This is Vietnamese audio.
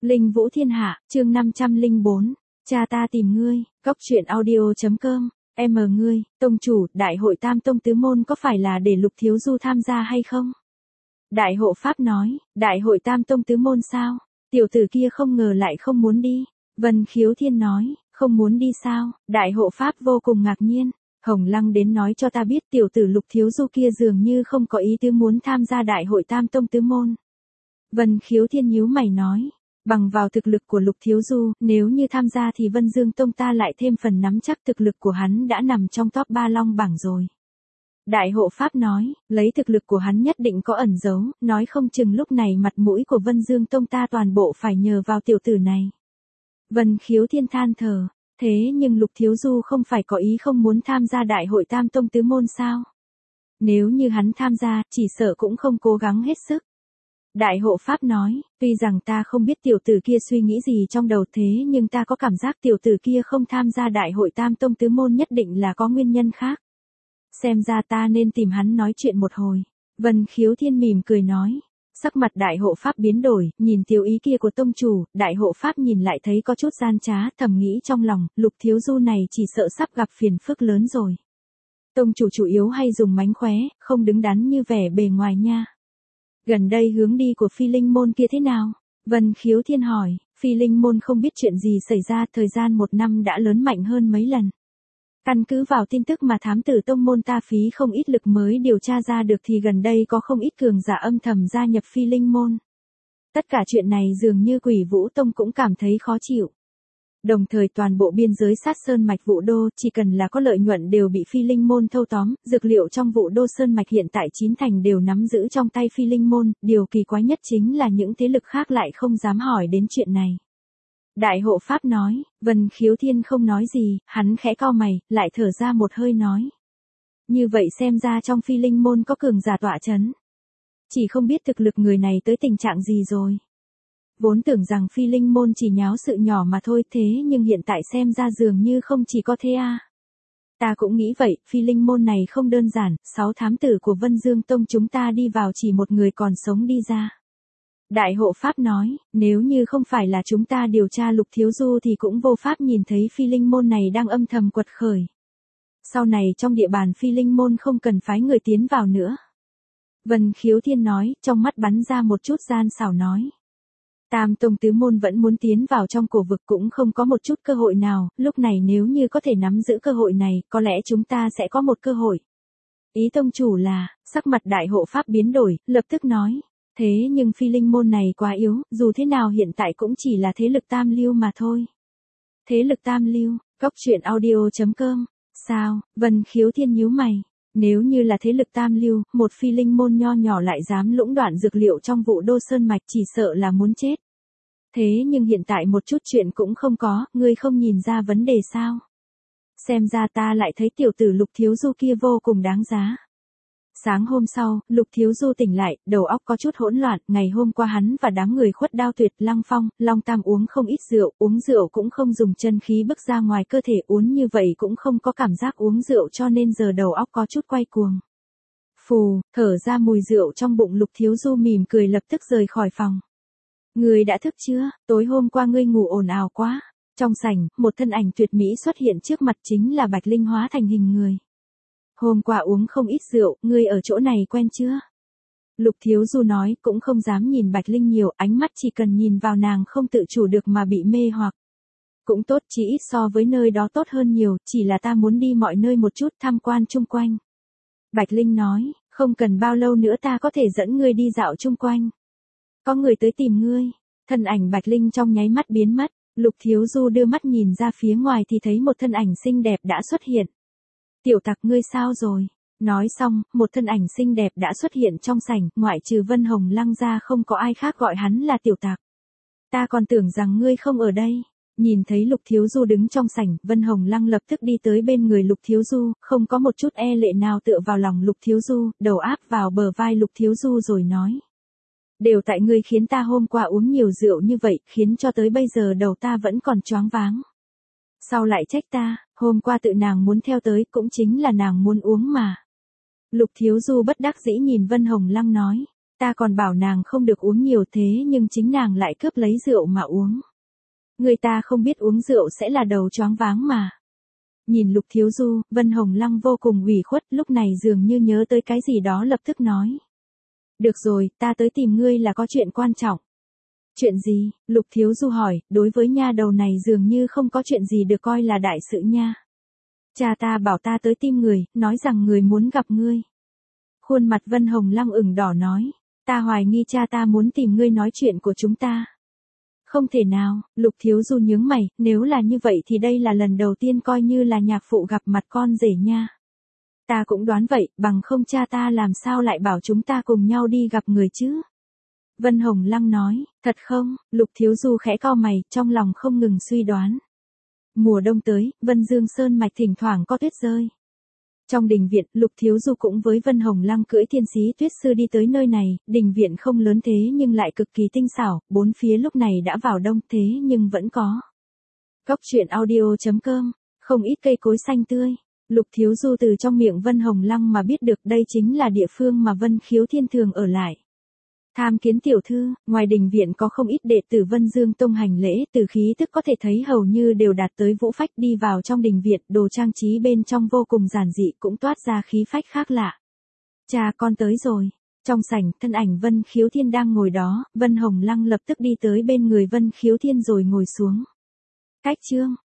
Linh Vũ Thiên Hạ, chương 504. Cha ta tìm ngươi, Cốc Truyện Audio.com. Ngươi, tông chủ, đại hội Tam Tông Tứ Môn có phải là để Lục Thiếu Du tham gia hay không? Đại hộ Pháp nói, đại hội Tam Tông Tứ Môn sao? Tiểu tử kia không ngờ lại không muốn đi. Vân Khiếu Thiên nói, không muốn đi sao? Đại hộ Pháp vô cùng ngạc nhiên. Hồng Lăng đến nói cho ta biết tiểu tử Lục Thiếu Du kia dường như không có ý tứ muốn tham gia đại hội Tam Tông Tứ Môn. Vân Khiếu Thiên nhíu mày nói, bằng vào thực lực của Lục Thiếu Du, nếu như tham gia thì Vân Dương Tông ta lại thêm phần nắm chắc thực lực của hắn đã nằm trong top 3 long bảng rồi. Đại hộ Pháp nói, lấy thực lực của hắn nhất định có ẩn giấu, nói không chừng lúc này mặt mũi của Vân Dương Tông ta toàn bộ phải nhờ vào tiểu tử này. Vân Khiếu Thiên than thở, thế nhưng Lục Thiếu Du không phải có ý không muốn tham gia đại hội Tam Tông Tứ Môn sao? Nếu như hắn tham gia, chỉ sợ cũng không cố gắng hết sức. Đại hộ Pháp nói, tuy rằng ta không biết tiểu tử kia suy nghĩ gì trong đầu thế nhưng ta có cảm giác tiểu tử kia không tham gia đại hội Tam Tông Tứ Môn nhất định là có nguyên nhân khác. Xem ra ta nên tìm hắn nói chuyện một hồi. Vân Khiếu Thiên mỉm cười nói. Sắc mặt đại hộ Pháp biến đổi, nhìn tiểu ý kia của tông chủ, đại hộ Pháp nhìn lại thấy có chút gian trá, thầm nghĩ trong lòng, Lục Thiếu Du này chỉ sợ sắp gặp phiền phức lớn rồi. Tông chủ chủ yếu hay dùng mánh khóe, không đứng đắn như vẻ bề ngoài nha. Gần đây hướng đi của Phi Linh Môn kia thế nào? Vân Khiếu Thiên hỏi, Phi Linh Môn không biết chuyện gì xảy ra, thời gian 1 năm đã lớn mạnh hơn mấy lần. Căn cứ vào tin tức mà thám tử tông môn ta phí không ít lực mới điều tra ra được thì gần đây có không ít cường giả âm thầm gia nhập Phi Linh Môn. Tất cả chuyện này dường như Quỷ Vũ Tông cũng cảm thấy khó chịu. Đồng thời toàn bộ biên giới sát sơn mạch Vũ Đô chỉ cần là có lợi nhuận đều bị Phi Linh Môn thâu tóm, dược liệu trong Vũ Đô sơn mạch hiện tại 9 thành đều nắm giữ trong tay Phi Linh Môn, điều kỳ quái nhất chính là những thế lực khác lại không dám hỏi đến chuyện này. Đại hộ Pháp nói, Vân Khiếu Thiên không nói gì, hắn khẽ cau mày, lại thở ra một hơi nói. Như vậy xem ra trong Phi Linh Môn có cường giả tọa chấn. Chỉ không biết thực lực người này tới tình trạng gì rồi. Vốn tưởng rằng Phi Linh Môn chỉ nháo sự nhỏ mà thôi thế nhưng hiện tại xem ra dường như không chỉ có thế à. Ta cũng nghĩ vậy, Phi Linh Môn này không đơn giản, 6 thám tử của Vân Dương Tông chúng ta đi vào chỉ một người còn sống đi ra. Đại hộ Pháp nói, nếu như không phải là chúng ta điều tra Lục Thiếu Du thì cũng vô pháp nhìn thấy Phi Linh Môn này đang âm thầm quật khởi. Sau này trong địa bàn Phi Linh Môn không cần phái người tiến vào nữa. Vân Khiếu Thiên nói, trong mắt bắn ra một chút gian xảo nói. Tam Tông Tứ Môn vẫn muốn tiến vào trong cổ vực cũng không có một chút cơ hội nào, lúc này nếu như có thể nắm giữ cơ hội này, có lẽ chúng ta sẽ có một cơ hội. Ý tông chủ là, sắc mặt đại hộ Pháp biến đổi, lập tức nói. Thế nhưng Phi Linh Môn này quá yếu, dù thế nào hiện tại cũng chỉ là thế lực tam lưu mà thôi. Thế lực tam lưu, Cốc Truyện Audio.com. Sao? Vân Khiếu Thiên nhíu mày. Nếu như là thế lực tam lưu, một Phi Linh Môn nho nhỏ lại dám lũng đoạn dược liệu trong Vũ Đô sơn mạch chỉ sợ là muốn chết. Thế nhưng hiện tại một chút chuyện cũng không có, ngươi không nhìn ra vấn đề sao? Xem ra ta lại thấy tiểu tử Lục Thiếu Du kia vô cùng đáng giá. Sáng hôm sau, Lục Thiếu Du tỉnh lại, đầu óc có chút hỗn loạn, ngày hôm qua hắn và đám người Khuất Đao Tuyệt, Lăng Phong, Long Tam uống không ít rượu, uống rượu cũng không dùng chân khí bức ra ngoài cơ thể, uống như vậy cũng không có cảm giác uống rượu cho nên giờ đầu óc có chút quay cuồng. Phù, thở ra mùi rượu trong bụng, Lục Thiếu Du mỉm cười lập tức rời khỏi phòng. Ngươi đã thức chưa? Tối hôm qua ngươi ngủ ồn ào quá. Trong sảnh, một thân ảnh tuyệt mỹ xuất hiện trước mặt, chính là Bạch Linh hóa thành hình người. Hôm qua uống không ít rượu, ngươi ở chỗ này quen chưa? Lục Thiếu Du nói, cũng không dám nhìn Bạch Linh nhiều, ánh mắt chỉ cần nhìn vào nàng không tự chủ được mà bị mê hoặc. Cũng tốt, chỉ ít so với nơi đó tốt hơn nhiều, chỉ là ta muốn đi mọi nơi một chút tham quan chung quanh. Bạch Linh nói, không cần bao lâu nữa ta có thể dẫn ngươi đi dạo chung quanh. Có người tới tìm ngươi. Thân ảnh Bạch Linh trong nháy mắt biến mất, Lục Thiếu Du đưa mắt nhìn ra phía ngoài thì thấy một thân ảnh xinh đẹp đã xuất hiện. Tiểu Tặc ngươi sao rồi? Nói xong, một thân ảnh xinh đẹp đã xuất hiện trong sảnh, ngoại trừ Vân Hồng Lăng ra không có ai khác gọi hắn là Tiểu Tặc. Ta còn tưởng rằng ngươi không ở đây. Nhìn thấy Lục Thiếu Du đứng trong sảnh, Vân Hồng Lăng lập tức đi tới bên người Lục Thiếu Du, không có một chút e lệ nào tựa vào lòng Lục Thiếu Du, đầu áp vào bờ vai Lục Thiếu Du rồi nói. Đều tại ngươi khiến ta hôm qua uống nhiều rượu như vậy, khiến cho tới bây giờ đầu ta vẫn còn choáng váng. Sao lại trách ta, hôm qua tự nàng muốn theo tới cũng chính là nàng muốn uống mà. Lục Thiếu Du bất đắc dĩ nhìn Vân Hồng Lăng nói. Ta còn bảo nàng không được uống nhiều thế nhưng chính nàng lại cướp lấy rượu mà uống. Người ta không biết uống rượu sẽ là đầu choáng váng mà. Nhìn Lục Thiếu Du, Vân Hồng Lăng vô cùng ủy khuất, lúc này dường như nhớ tới cái gì đó lập tức nói. Được rồi, ta tới tìm ngươi là có chuyện quan trọng. Chuyện gì? Lục Thiếu Du hỏi, đối với nha đầu này dường như không có chuyện gì được coi là đại sự nha. Cha ta bảo ta tới tìm người, nói rằng người muốn gặp ngươi. Khuôn mặt Vân Hồng Lăng ửng đỏ nói, ta hoài nghi cha ta muốn tìm ngươi nói chuyện của chúng ta. Không thể nào, Lục Thiếu Du nhướng mày, nếu là như vậy thì đây là lần đầu tiên coi như là nhạc phụ gặp mặt con rể nha. Ta cũng đoán vậy, bằng không cha ta làm sao lại bảo chúng ta cùng nhau đi gặp người chứ? Vân Hồng Lăng nói, thật không? Lục Thiếu Du khẽ cau mày, trong lòng không ngừng suy đoán. Mùa đông tới, Vân Dương Sơn mạch thỉnh thoảng có tuyết rơi. Trong đình viện, Lục Thiếu Du cũng với Vân Hồng Lăng cưỡi thiên sĩ tuyết sư đi tới nơi này, đình viện không lớn thế nhưng lại cực kỳ tinh xảo, bốn phía lúc này đã vào đông thế nhưng vẫn có. Góc truyện audio.com, không ít cây cối xanh tươi. Lục Thiếu Du từ trong miệng Vân Hồng Lăng mà biết được đây chính là địa phương mà Vân Khiếu Thiên thường ở lại. Tham kiến tiểu thư, ngoài đình viện có không ít đệ tử Vân Dương Tông hành lễ, từ khí tức có thể thấy hầu như đều đạt tới vũ phách, đi vào trong đình viện, đồ trang trí bên trong vô cùng giản dị cũng toát ra khí phách khác lạ. Cha con tới rồi. Trong sảnh, thân ảnh Vân Khiếu Thiên đang ngồi đó, Vân Hồng Lăng lập tức đi tới bên người Vân Khiếu Thiên rồi ngồi xuống. Cách chương